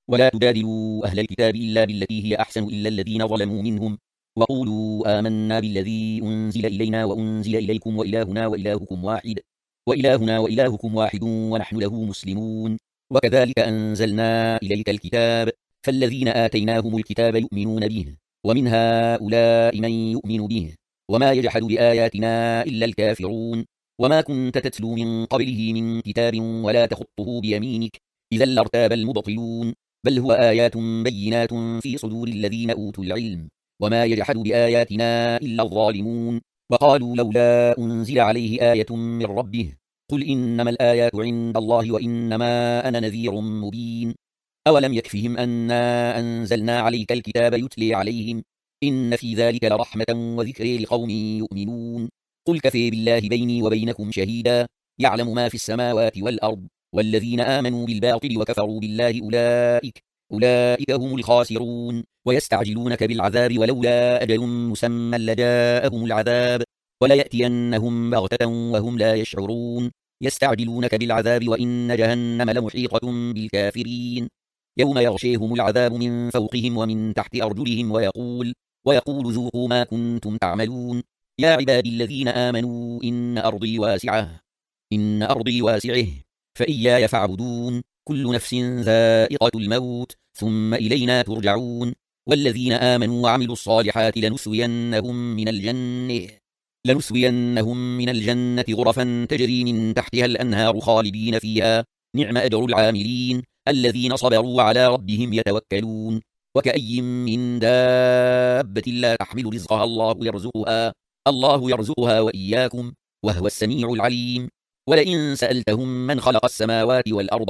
ولا تجادلوا أهل الكتاب إلا بالتي هي أحسن إلا الذين ظلموا منهم وقولوا آمنا بالذي أنزل إلينا وأنزل إليكم وإلهنا وإلهكم واحد ونحن له مسلمون. وكذلك أنزلنا إليك الكتاب فالذين آتيناهم الكتاب يؤمنون به ومن هؤلاء من يؤمن به وما يجحد بآياتنا إلا الكافرون. وما كنت تتلو من قبله من كتاب ولا تخطه بيمينك إذا لارتاب المبطلون بل هو آيات بينات في صدور الذين أوتوا العلم وما يجحد بآياتنا إلا الظالمون. وقالوا لولا أنزل عليه آية من ربه قل إنما الآيات عند الله وإنما أنا نذير مبين. أولم يكفهم أنا أنزلنا عليك الكتاب يتلي عليهم إن في ذلك لرحمة وذكر لقوم يؤمنون. قل كفى بالله بيني وبينكم شهيدا يعلم ما في السماوات والأرض والذين آمنوا بالباطل وكفروا بالله أولئك هم الخاسرون. ويستعجلونك بالعذاب ولولا أجل مسمى لجاءهم العذاب وليأتينهم بغتة وهم لا يشعرون. يستعجلونك بالعذاب وإن جهنم لمحيطة بالكافرين يوم يغشيهم العذاب من فوقهم ومن تحت أرجلهم ويقول ذوقوا ما كنتم تعملون. يا عبادي الذين آمنوا إن أرضي واسعه فإياي فاعبدون كل نفس ذائقة الموت ثم إلينا ترجعون. والذين آمنوا وعملوا الصالحات لنسوينهم من الجنة غرفا تجري من تحتها الأنهار خالدين فيها نعم أجر العاملين الذين صبروا على ربهم يتوكلون. وكأي من دابة لا تحمل رزقها الله يرزقها وإياكم وهو السميع العليم. ولئن سألتهم من خلق السماوات والأرض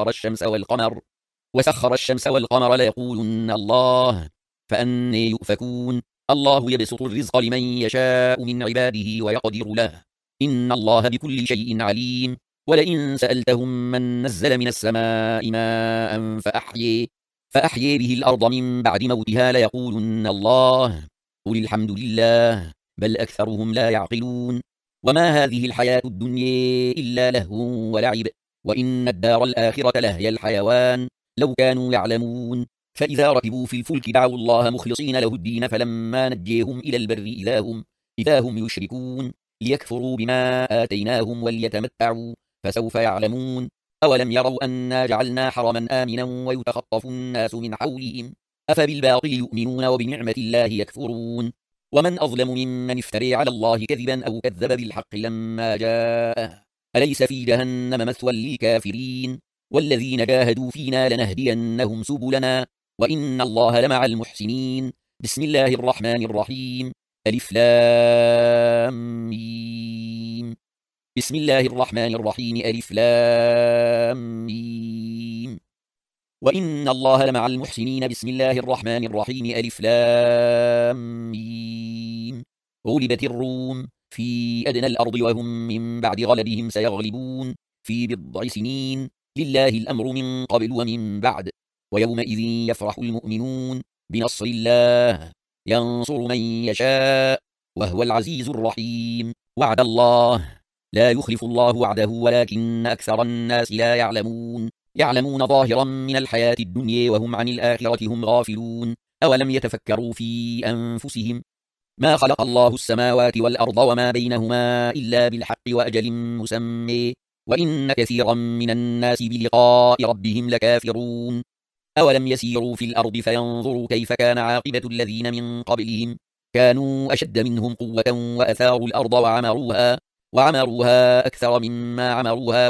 وسخر الشمس والقمر ليقولن الله فأنى يؤفكون. الله يبسط الرزق لمن يشاء من عباده ويقدر له إن الله بكل شيء عليم. ولئن سألتهم من نزل من السماء ماء فأحيي به الأرض من بعد موتها ليقولن الله قل الحمد لله بل أكثرهم لا يعقلون. وما هذه الحياة الدنيا إلا لهو ولعب وإن الدار الآخرة لهي الحيوان لو كانوا يعلمون. فإذا ركبوا في الفلك دعوا الله مخلصين له الدين فلما نجيهم إلى البر إذا هم يشركون ليكفروا بما آتيناهم وليتمتعوا فسوف يعلمون. أولم يروا أنا جعلنا حرما آمنا ويتخطف الناس من حولهم أفبالباطل يؤمنون وبنعمة الله يكفرون. ومن أظلم ممن افتري على الله كذبا أو كذب بالحق لما جاءه أليس في جهنم مثوى للكافرين. والذين جاهدوا فينا لنهدينهم سبلنا وإن الله لمع المحسنين. بسم الله الرحمن الرحيم ألف لام ميم. بسم الله الرحمن الرحيم ألف لام ميم. وإن الله لمع المحسنين. بسم الله الرحمن الرحيم ألف لام ميم. غلبت الروم في أدنى الأرض وهم من بعد غلبهم سيغلبون في بضع سنين لله الأمر من قبل ومن بعد ويومئذ يفرح المؤمنون بنصر الله ينصر من يشاء وهو العزيز الرحيم. وعد الله لا يخلف الله وعده ولكن أكثر الناس لا يعلمون ظاهرا من الحياة الدنيا وهم عن الآخرة هم غافلون. أولم يتفكروا في أنفسهم ما خلق الله السماوات والأرض وما بينهما إلا بالحق وأجل مسمى وإن كثيرا من الناس بلقاء ربهم لكافرون. أولم يسيروا في الأرض فينظروا كيف كان عاقبة الذين من قبلهم كانوا أشد منهم قوة وأثاروا الأرض وعمروها أكثر مما عمروها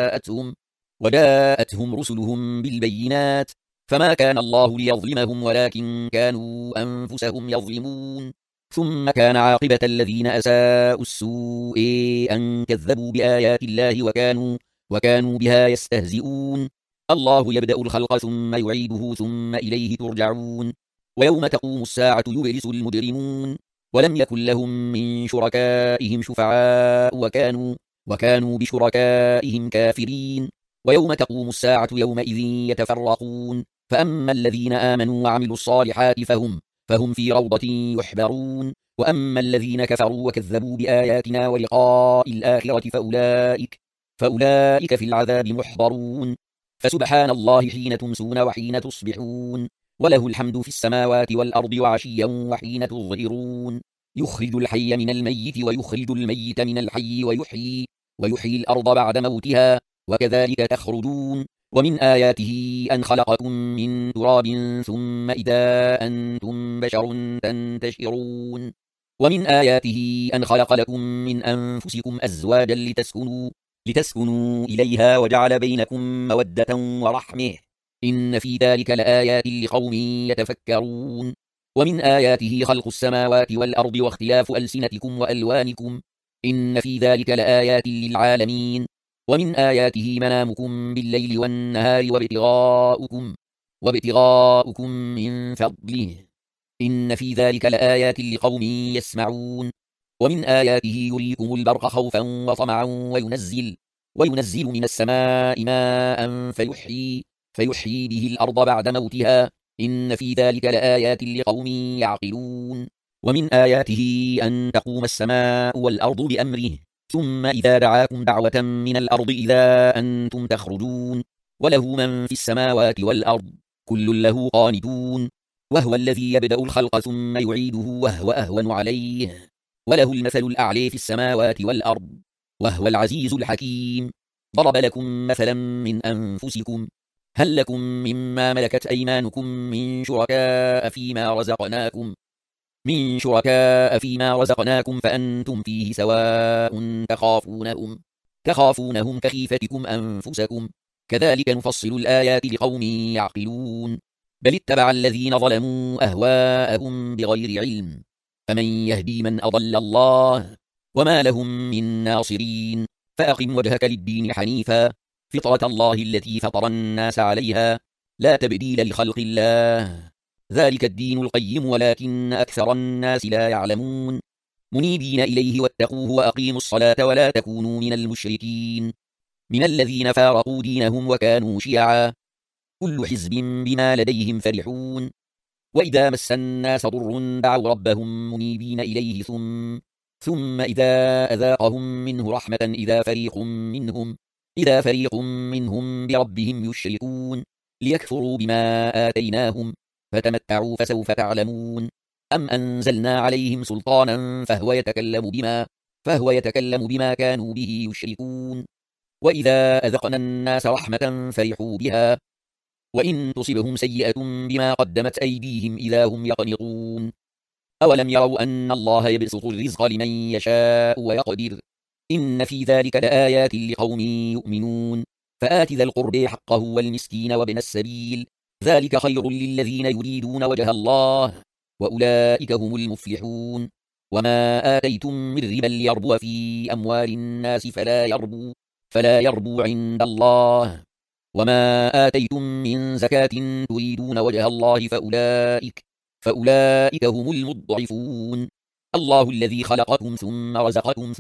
وجاءتهم رسلهم بالبينات فما كان الله ليظلمهم ولكن كانوا أنفسهم يظلمون. ثم كان عاقبة الذين أساءوا السوء أن كذبوا بآيات الله وكانوا بها يستهزئون. الله يبدأ الخلق ثم يعيده ثم إليه ترجعون. ويوم تقوم الساعة يبلس المجرمون ولم يكن لهم من شركائهم شفعاء وكانوا بشركائهم كافرين. ويوم تقوم الساعة يومئذ يتفرقون فأما الذين آمنوا وعملوا الصالحات فهم في روضة يحبرون وأما الذين كفروا وكذبوا بآياتنا ولقاء الآخرة فأولئك في العذاب محضرون. فسبحان الله حين تمسون وحين تصبحون، وله الحمد في السماوات والأرض وعشيا وحين تظهرون، يخرج الحي من الميت ويخرج الميت من الحي ويحيي الأرض بعد موتها، وكذلك تخرجون. ومن آياته أن خلقكم من تراب ثم إذا أنتم بشر تنتشرون. ومن آياته أن خلق لكم من أنفسكم أزواجا لتسكنوا إليها وجعل بينكم مودة ورحمة، إن في ذلك لآيات لقوم يتفكرون. ومن آياته خلق السماوات والأرض واختلاف ألسنتكم وألوانكم، إن في ذلك لآيات للعالمين. ومن آياته منامكم بالليل والنهار وابتغاؤكم من فضله، إن في ذلك لآيات لقوم يسمعون. ومن آياته يريكم البرق خوفا وطمعا وينزل من السماء ماء فيحيي به الأرض بعد موتها، إن في ذلك لآيات لقوم يعقلون. ومن آياته أن تقوم السماء والأرض بأمره، ثم إذا دعاكم دعوة من الأرض إذا أنتم تخرجون، وله من في السماوات والأرض كل له قانتون، وهو الذي يبدأ الخلق ثم يعيده وهو أهون عليه، وله المثل الأعلى في السماوات والأرض، وهو العزيز الحكيم. ضرب لكم مثلا من أنفسكم، هل لكم مما ملكت أيمانكم من شركاء فيما رزقناكم فأنتم فيه سواء تخافونهم كخيفتكم أنفسكم، كذلك نفصل الآيات لقوم يعقلون. بل اتبع الذين ظلموا أهواءهم بغير علم، فمن يهدي من أضل الله، وما لهم من ناصرين. فأقم وجهك للدين حنيفا، فطرة الله التي فطر الناس عليها، لا تبديل لخلق الله، ذلك الدين القيم ولكن أكثر الناس لا يعلمون. منيبين إليه واتقوه وأقيموا الصلاة ولا تكونوا من المشركين، من الذين فارقوا دينهم وكانوا شيعا، كل حزب بما لديهم فرحون. وإذا مس الناس ضر دعوا ربهم منيبين إليه ثم إذا أذاقهم منه رحمة إذا فريق منهم بربهم يشركون، ليكفروا بما آتيناهم، فتمتعوا فسوف تعلمون. أم أنزلنا عليهم سلطانا فهو يتكلم بما كانوا به يشركون. وإذا أذقنا الناس رحمة فرحوا بها، وإن تصبهم سيئة بما قدمت أيديهم إذا هم يقنطون. أولم يروا أن الله يبسط الرزق لمن يشاء ويقدر، إن في ذلك لآيات لقوم يؤمنون. فآت ذا القرب حقه والمسكين وابن السبيل، ذلك خير للذين يريدون وجه الله، وأولئك هم المفلحون. وما آتيتم من ربا ليربو في أموال الناس فلا يربو عند الله، وما آتيتم من زكاة تريدون وجه الله فأولئك هم المضعفون. الله الذي خلقكم ثم رزقكم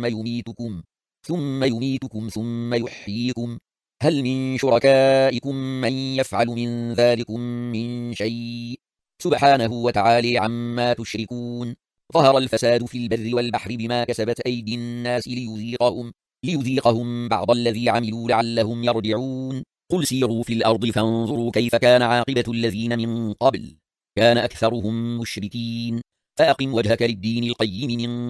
ثم يميتكم ثم يحييكم، هل من شركائكم من يفعل من ذلكم من شيء، سبحانه وتعالى عما تشركون. ظهر الفساد في البر والبحر بما كسبت أيدي الناس ليذيقهم بعض الذي عملوا لعلهم يرجعون. قل سيروا في الأرض فانظروا كيف كان عاقبة الذين من قبل، كان أكثرهم مشركين. فأقم وجهك للدين القيم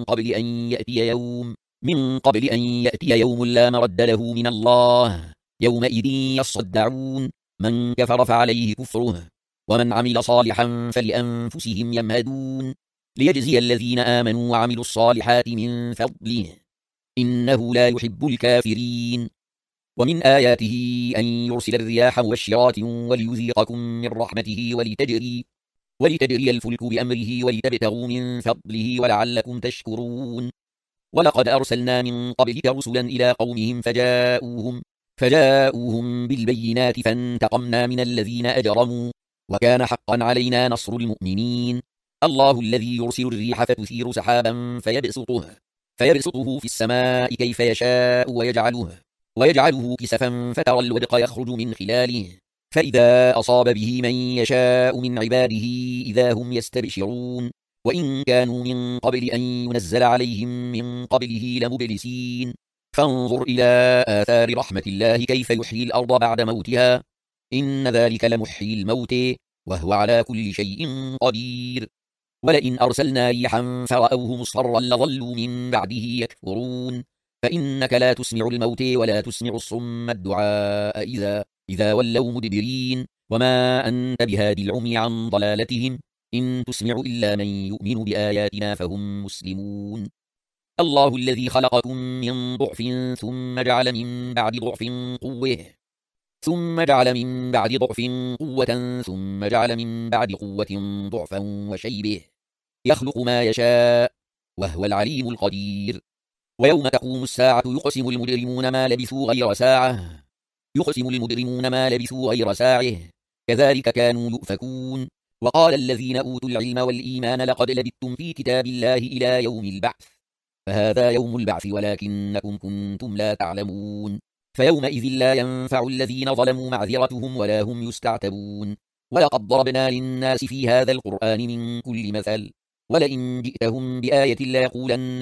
من قبل أن يأتي يوم لا مرد له من الله، يومئذ يصدعون. من كفر فعليه كفره، ومن عمل صالحا فلأنفسهم يمهدون، ليجزي الذين آمنوا وعملوا الصالحات من فضله، إنه لا يحب الكافرين. ومن آياته أن يرسل الرياح مبشرات وليذيقكم من رحمته ولتجري الفلك بأمره ولتبتغوا من فضله ولعلكم تشكرون. ولقد أرسلنا من قبلك رسلا إلى قومهم فجاءوهم بالبينات فانتقمنا من الذين أجرموا، وكان حقا علينا نصر المؤمنين. الله الذي يرسل الريح فتثير سحابا فيبسطه في السماء كيف يشاء ويجعله كسفا فترى الودق يخرج من خلاله، فإذا أصاب به من يشاء من عباده إذا هم يستبشرون. وإن كانوا من قبل أن ينزل عليهم من قبله لمبلسين، فانظر إلى آثار رحمة الله كيف يحيي الأرض بعد موتها، إن ذلك لمحيي الموت وهو على كل شيء قدير. ولئن أرسلنا ريحا فرأوه مصفرا لظلوا من بعده يكفرون، فإنك لا تسمع الموت ولا تسمع الصم الدعاء إذا ولوا مدبرين، وما أنت بهادي العمي عن ضلالتهم، إن تسمع إلا من يؤمن بآياتنا فهم مسلمون. الله الذي خلقكم من ضعف ثم جعل من بعد ضعف قوة ثم جعل من بعد ضعف قوة ثم جعل من بعد قوة ضعفا وشيبه، يخلق ما يشاء وهو العليم القدير. ويوم تقوم الساعة يقسم المجرمون ما لبثوا غير ساعة كذلك كانوا يؤفكون. وقال الذين أوتوا العلم والإيمان لقد لبثتم في كتاب الله إلى يوم البعث، فهذا يوم البعث ولكنكم كنتم لا تعلمون. فيومئذ لا ينفع الذين ظلموا معذرتهم ولا هم يستعتبون. ولقد ضربنا للناس في هذا القرآن من كل مثل، ولئن جئتهم بآية ليقولن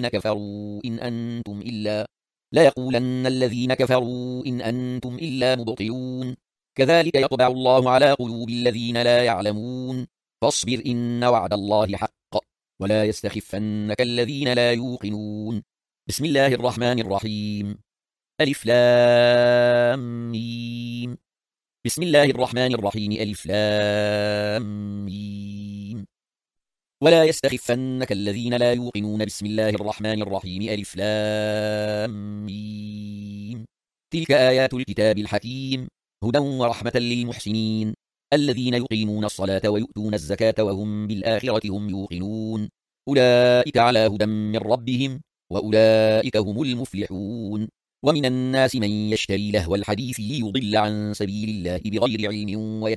الذين كفروا إن أنتم إلا مبطلون. كذلك يطبع الله على قلوب الذين لا يعلمون. فاصبر إن وعد الله حق ولا يستخفنك الذين لا يوقنون. بسم الله الرحمن الرحيم. ألف لام ميم. بسم الله الرحمن الرحيم. ألف لام ميم. ولا يستخفنك الذين لا يوقنون. بسم الله الرحمن الرحيم. ألف لام ميم. تلك آيات الكتاب الحكيم، هدى ورحمة للمحسنين الذين يقيمون الصلاة ويؤتون الزكاة وهم بالآخرة هم يوقنون، أولئك على هدى من ربهم وأولئك هم المفلحون. ومن الناس من يشتري لهو الحديث ليضل عن سبيل الله بغير علم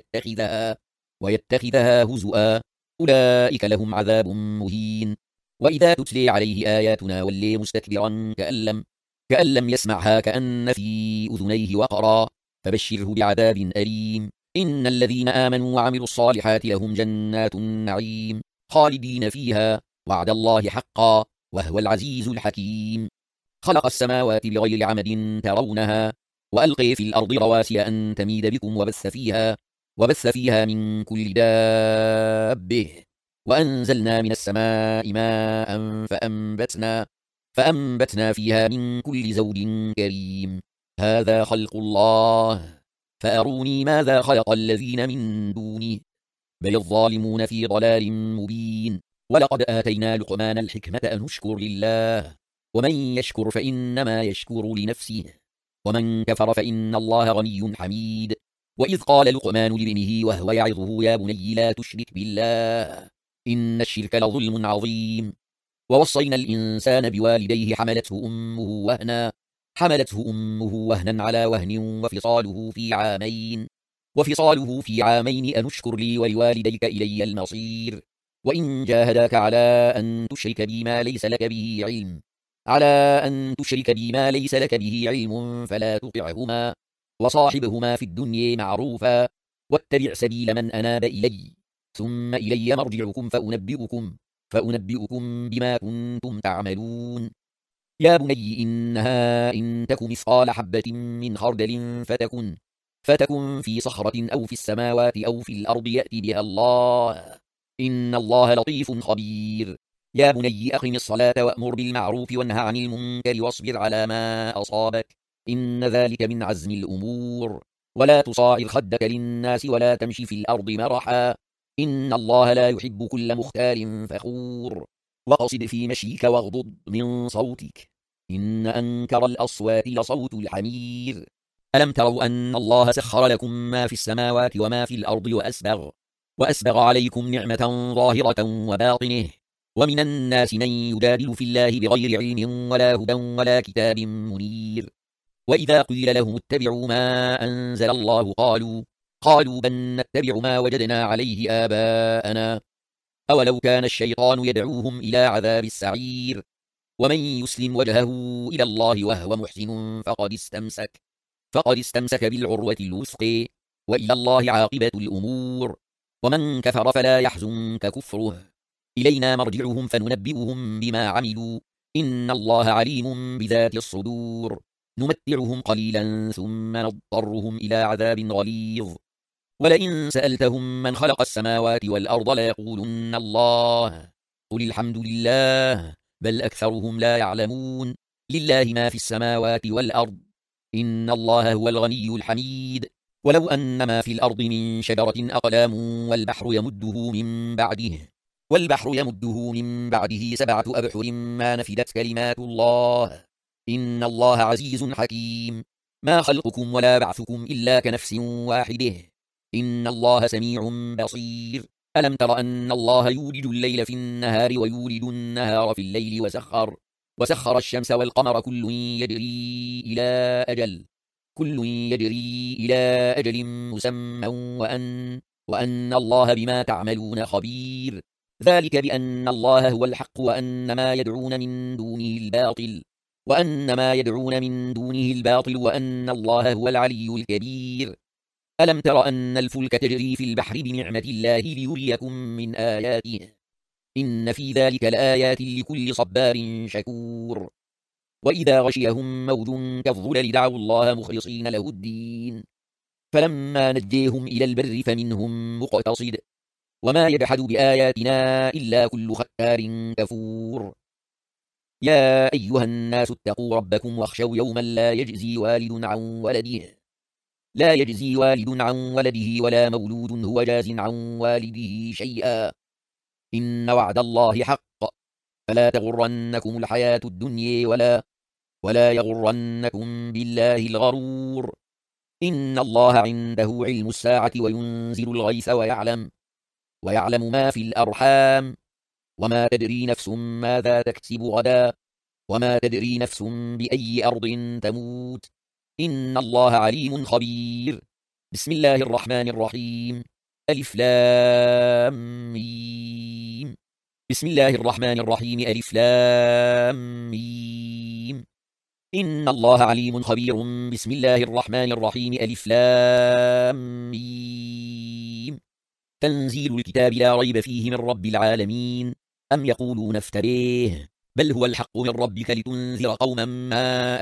ويتخذها هزؤا، أولئك لهم عذاب مهين. وإذا تتلي عليه آياتنا ولي مستكبرا كأن لم يسمعها كأن في أذنيه وقرا، فبشره بعذاب أليم. إن الذين آمنوا وعملوا الصالحات لهم جنات النعيم خالدين فيها، وعد الله حقا وهو العزيز الحكيم. خلق السماوات بغير عمد ترونها، وألقي في الأرض رواسي أن تميد بكم وبث فيها من كل دابة، وأنزلنا من السماء ماء فأنبتنا فيها من كل زوج كريم. هذا خلق الله، فأروني ماذا خلق الذين من دونه، بل الظالمون في ضلال مبين. ولقد آتينا لقمان الحكمة أن اشكر لله، ومن يشكر فإنما يشكر لنفسه، ومن كفر فإن الله غني حميد. وإذ قال لقمان لابنه وهو يعظه يا بني لا تشرك بالله إن الشرك لظلم عظيم. ووصينا الإنسان بوالديه حملته أمه وهنا على وهن وفصاله في عامين أن اشكر لي ولوالديك إلي المصير. وإن جاهداك على أن تشرك بي ما ليس لك به علم فلا تطعهما، وصاحبهما في الدنيا معروفا، واتبع سبيل من أناب إلي، ثم إلي مرجعكم فأنبئكم بما كنتم تعملون. يا بني إنها إن تك مثقال حبة من خردل فتكن في صخرة أو في السماوات أو في الأرض يأتي بها الله، إن الله لطيف خبير. يا بني أقم الصلاة وأمر بالمعروف وانهى عن المنكر واصبر على ما أصابك، إن ذلك من عزم الأمور. ولا تصاعر خدك للناس ولا تمشي في الأرض مرحا، إن الله لا يحب كل مختال فخور. واقصد في مشيك واغضض من صوتك، إن أنكر الأصوات لصوت الحمير. ألم تروا أن الله سخر لكم ما في السماوات وما في الأرض وأسبغ عليكم نعمة ظاهرة وباطنه، ومن الناس من يجادل في الله بغير علم ولا هدى ولا كتاب منير. وإذا قيل لهم اتبعوا ما أنزل الله قالوا بل نتبع ما وجدنا عليه آباءنا، أولو كان الشيطان يدعوهم إلى عذاب السعير. ومن يسلم وجهه إلى الله وهو محسن فقد استمسك بالعروة الوثقى، وإلى الله عاقبة الأمور. ومن كفر فلا يحزنك كفره، إلينا مرجعهم فننبئهم بما عملوا، إن الله عليم بذات الصدور. نمتعهم قليلا ثم نضطرهم إلى عذاب غليظ. ولئن سألتهم من خلق السماوات والأرض ليقولن الله. قل الحمد لله بل أكثرهم لا يعلمون. لله ما في السماوات والأرض. إن الله هو الغني الحميد. ولو أن ما في الأرض من شجرة أقلام والبحر يمده من بعده 7 أبحر ما نفدت كلمات الله. إن الله عزيز حكيم. ما خلقكم ولا بعثكم إلا كنفس واحدة. إن الله سميع بصير. ألم تر أن الله يولج الليل في النهار ويولج النهار في الليل وسخر الشمس والقمر كل يجري إلى أجل مسمى وأن الله بما تعملون خبير. ذلك بأن الله هو الحق وأن ما يدعون من دونه الباطل وأن الله هو العلي الكبير. ألم تر أن الفلك تجري في البحر بنعمة الله ليريكم من آياته. إن في ذلك لآيات لكل صبار شكور. وإذا غشيهم موج كالظلل دعوا الله مخلصين له الدين فلما نجيهم إلى البر فمنهم مقتصد وما يجحد بآياتنا إلا كل ختار كفور. يا أيها الناس اتقوا ربكم واخشوا يوما لا يجزي والد عن ولده ولا مولود هو جاز عن والده شيئا. إن وعد الله حق فلا تغرنكم الحياة الدنيا ولا يغرنكم بالله الغرور. إن الله عنده علم الساعة وينزل الغيث ويعلم ما في الأرحام وما تدري نفس ماذا تكسب غدا وما تدري نفس بأي أرض تموت. إن الله عليم خبير. بسم الله الرحمن الرحيم. ألف لام ميم. بسم الله الرحمن الرحيم. ألف لام ميم. إن الله عليم خبير. بسم الله الرحمن الرحيم. ألف لام ميم. تنزيل الكتاب لا ريب فيه من رب العالمين. أم يقولون افتريه بل هو الحق من ربك لتنذر قوما ما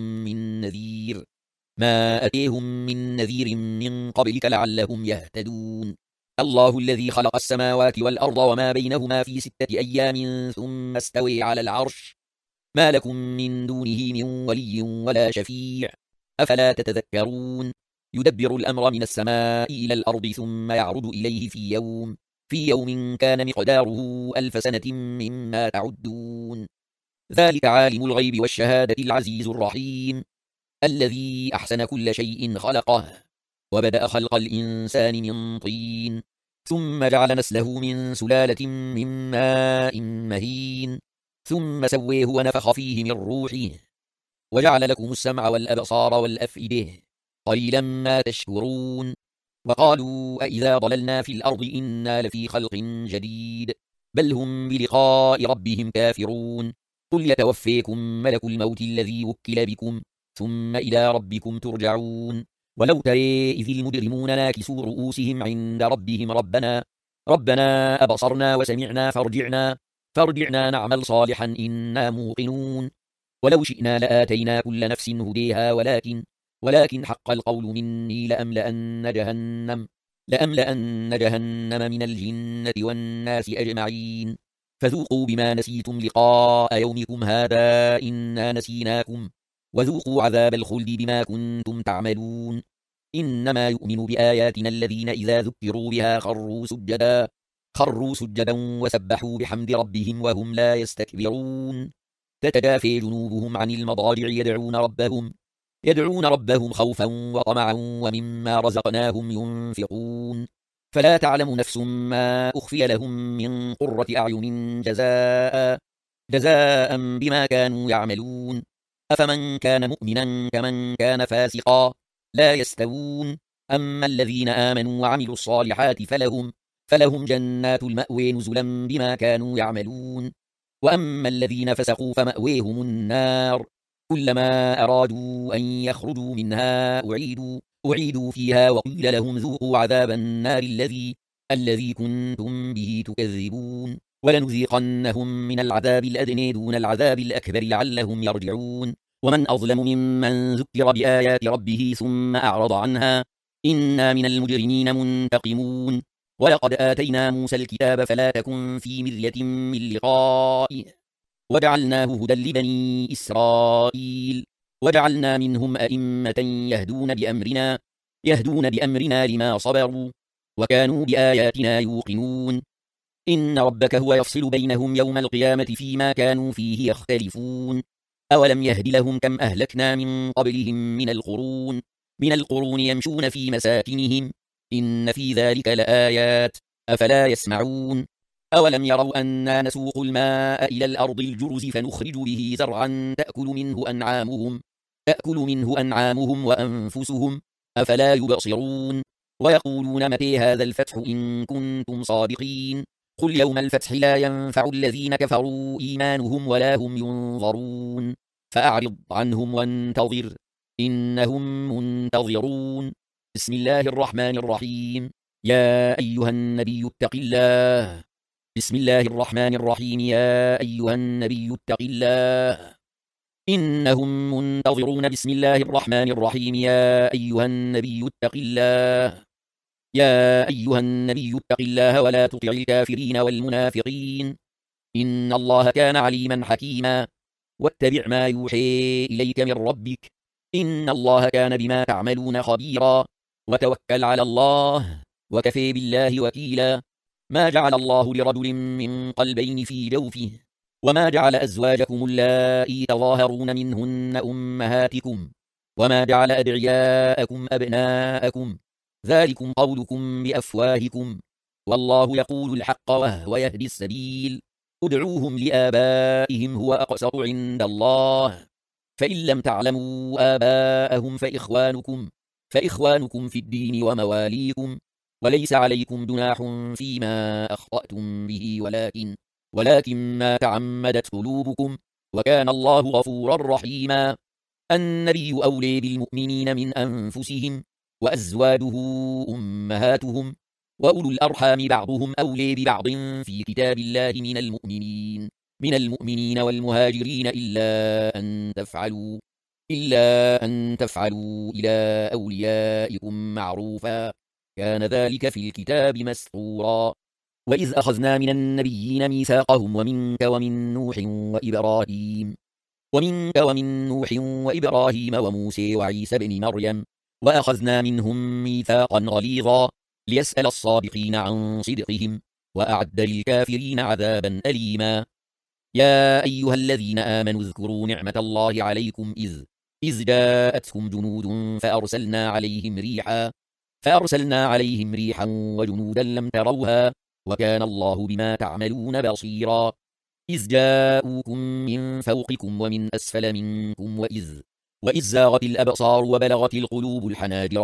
أتيهم من نذير من قبلك لعلهم يهتدون. الله الذي خلق السماوات والأرض وما بينهما في 6 أيام ثم استوى على العرش ما لكم من دونه من ولي ولا شفيع أفلا تتذكرون. يدبر الأمر من السماء إلى الأرض ثم يعرض إليه في يوم كان مقداره 1000 سنة مما تعدون. ذلك عالم الغيب والشهادة العزيز الرحيم الذي أحسن كل شيء خلقه وبدأ خلق الإنسان من طين ثم جعل نسله من سلالة من ماء مهين ثم سويه ونفخ فيه من روحه وجعل لكم السمع والأبصار والأفئدة قليلا ما تشكرون. وقالوا أإذا ضللنا في الأرض إنا لفي خلق جديد بل هم بلقاء ربهم كافرون. قل يتوفيكم ملك الموت الذي وكل بكم ثم إلى ربكم ترجعون. ولو ترى إذ المجرمون ناكسوا رؤوسهم عند ربهم ربنا أبصرنا وسمعنا فارجعنا نعمل صالحا إنا موقنون. ولو شئنا لآتينا كل نفس هديها ولكن حق القول مني لأملأن جهنم من الجنة والناس أجمعين. فذوقوا بما نسيتم لقاء يومكم هذا إنا نسيناكم وذوقوا عذاب الخلد بما كنتم تعملون. إنما يؤمن بآياتنا الذين إذا ذكروا بها خروا سجدا وسبحوا بحمد ربهم وهم لا يستكبرون. تتجافى جنوبهم عن المضاجع يدعون ربهم خوفا وطمعا ومما رزقناهم ينفقون. فلا تعلم نفس ما أخفي لهم من قرة أعين جزاء بما كانوا يعملون. أفمن كان مؤمنا كمن كان فاسقا لا يستوون. أما الذين آمنوا وعملوا الصالحات فلهم جنات المأوى نزلا بما كانوا يعملون. وأما الذين فسقوا فمأويهم النار كلما أرادوا أن يخرجوا منها أعيدوا فيها وقيل لهم ذوقوا عذاب النار الذي كنتم به تكذبون. ولنذيقنهم من العذاب الأدنى دون العذاب الأكبر لعلهم يرجعون ومن أظلم ممن ذكر بآيات ربه ثم أعرض عنها إنا من المجرمين منتقمون ولقد آتينا موسى الكتاب فلا تكن في مرية من لقائه وجعلناه هدى لبني إسرائيل وجعلنا منهم أئمة يهدون بأمرنا لما صبروا وكانوا بآياتنا يوقنون إن ربك هو يفصل بينهم يوم القيامة فيما كانوا فيه يختلفون أولم يهد لهم كم أهلكنا من قبلهم من القرون يمشون في مساكنهم إن في ذلك لآيات أفلا يسمعون أولم يروا أنا نسوق الماء إلى الأرض الجرز فنخرج به زرعا تأكل منه أنعامهم وأنفسهم أفلا يبصرون ويقولون متى هذا الفتح إن كنتم صادقين قل يوم الفتح لا ينفع الذين كفروا إيمانهم ولا هم ينظرون فأعرض عنهم وانتظر إنهم منتظرون بسم الله الرحمن الرحيم يا أيها النبي اتق الله بسم الله الرحمن الرحيم يا أيها النبي اتق الله إنهم منتظرون بسم الله الرحمن الرحيم يا أيها النبي اتق الله يا أيها النبي اتق الله ولا تطع الكافرين والمنافقين إن الله كان عليما حكيما واتبع ما يوحي إليك من ربك إن الله كان بما تعملون خبيرا وتوكل على الله وكفى بالله وكيلا ما جعل الله لرجل من قلبين في جوفه وما جعل أزواجكم اللائي تظاهرون منهن أمهاتكم وما جعل أدعياءكم أبناءكم ذلكم قولكم بأفواهكم والله يقول الحق وهو يهدي السبيل ادعوهم لآبائهم هو أقسط عند الله فإن لم تعلموا آباءهم فإخوانكم في الدين ومواليكم وليس عليكم جناح فيما أخطأتم به ولكن ما تعمدت قلوبكم وكان الله غفورا رحيما النبي أولى بالمؤمنين من أنفسهم وأزواجه أمهاتهم وأولو الأرحام بعضهم أولى ببعض في كتاب الله من المؤمنين والمهاجرين إلا أن تفعلوا إلى أوليائكم معروفا كان ذلك في الكتاب مسطورا وإذ أخذنا من النبيين ميثاقهم ومنك ومن نوح وإبراهيم وموسى وعيسى بن مريم وأخذنا منهم ميثاقا غليظا ليسأل الصادقين عن صدقهم وأعد للكافرين عذابا أليما يا أيها الذين آمنوا اذكروا نعمة الله عليكم إذ جاءتكم جنود فأرسلنا عليهم ريحا وجنودا لم تروها وكان الله بما تعملون بصيرا إذ جاءوكم من فوقكم ومن أسفل منكم وإذ زاغت الأبصار وبلغت القلوب الحناجر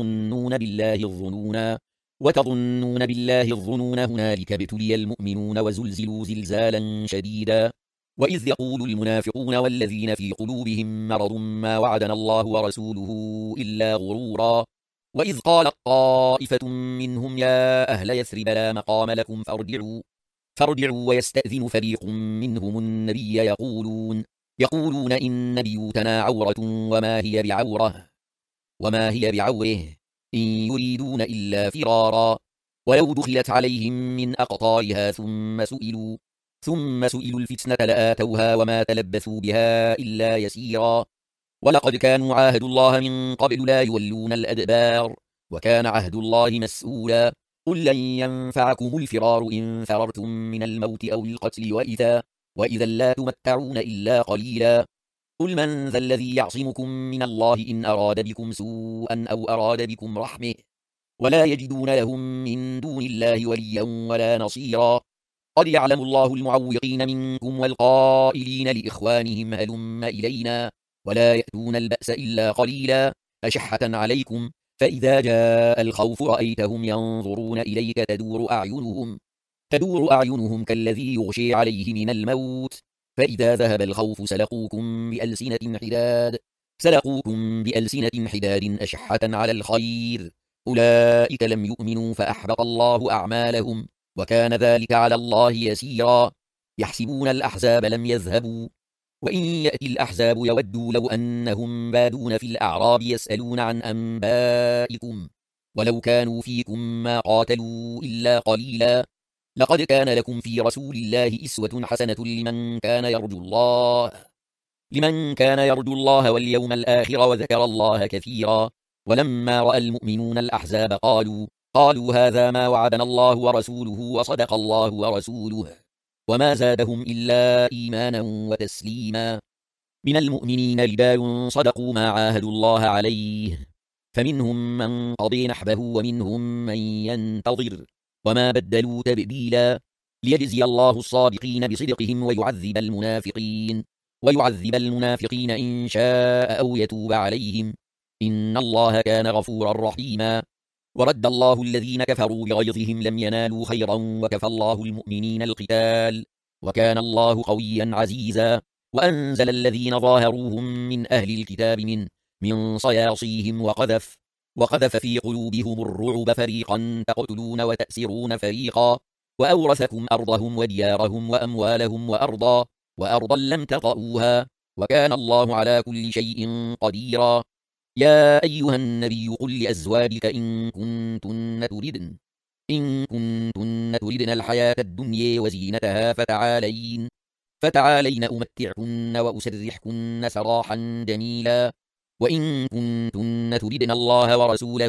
وتظنون بالله الظنون هنالك ابتلي المؤمنون وزلزلوا زلزالا شديدا وإذ يقول المنافقون والذين في قلوبهم مرض ما وعدنا الله ورسوله إلا غرورا وإذ قالت طائفة منهم يا أهل يثرب لا مقام لكم فارجعوا ويستأذن فريق منهم النبي يقولون إن بيوتنا عورة وما هي بعوره إن يريدون إلا فرارا ولو دخلت عليهم من أقطارها ثم سئلوا الفتنة لآتوها وما تلبثوا بها إلا يسيرا ولقد كانوا عاهدوا الله من قبل لا يولون الأدبار وكان عهد الله مسؤولا قل لن ينفعكم الفرار إن فررتم من الموت أو القتل وإذا لا تمتعون إلا قليلا قل من ذا الذي يعصمكم من الله إن أراد بكم سوءا أو أراد بكم رحمه ولا يجدون لهم من دون الله وليا ولا نصيرا قد يعلم الله المعوقين منكم والقائلين لإخوانهم هلم إلينا ولا يأتون البأس إلا قليلا أشحة عليكم فإذا جاء الخوف رأيتهم ينظرون إليك تدور أعينهم كالذي يغشي عليه من الموت فإذا ذهب الخوف سلقوكم بألسنة حداد أشحة على الخير أولئك لم يؤمنوا فأحبط الله أعمالهم وكان ذلك على الله يسيرا. يحسبون الأحزاب لم يذهبوا، وإن يأتي الأحزاب يودوا لو أنهم بادون في الأعراب يسألون عن أنبائكم، ولو كانوا فيكم ما قاتلوا إلا قليلا. لقد كان لكم في رسول الله أسوة حسنة لمن كان يرجو الله واليوم الآخر وذكر الله كثيرا. ولما رأى المؤمنون الأحزاب قالوا هذا ما وعدنا الله ورسوله وصدق الله ورسوله، وما زادهم إلا إيمانا وتسليما. من المؤمنين رجال صدقوا ما عاهدوا الله عليه، فمنهم من قضي نحبه ومنهم من ينتظر، وما بدلوا تبديلا. ليجزي الله الصادقين بصدقهم ويعذب المنافقين إن شاء أو يتوب عليهم، إن الله كان غفورا رحيما. ورد الله الذين كفروا بغيظهم لم ينالوا خيرا وكفى الله المؤمنين القتال، وكان الله قويا عزيزا. وأنزل الذين ظاهروهم من أهل الكتاب من صياصيهم وقذف في قلوبهم الرعب، فريقا تقتلون وتأسرون فريقا، وأورثكم أرضهم وديارهم وأموالهم وأرضا لم تطئوها، وكان الله على كل شيء قديرا. يا أيها النبي قل لأزواجك إن كنتن تردن الحياة الدنيا وزينتها فتعالين أمتعكن وأسرحكن سراحا جميلا. وإن كنتن تردن الله ورسوله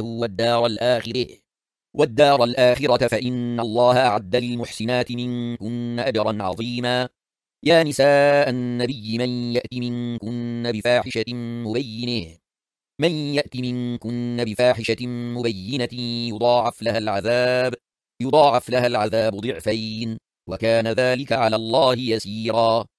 والدار الآخرة فإن الله أعد للمحسنات منكن أجرا عظيما. يا نساء النبي من يأت منكن بفاحشة مبينة يضاعف لها العذاب ضعفين، وكان ذلك على الله يسيرا.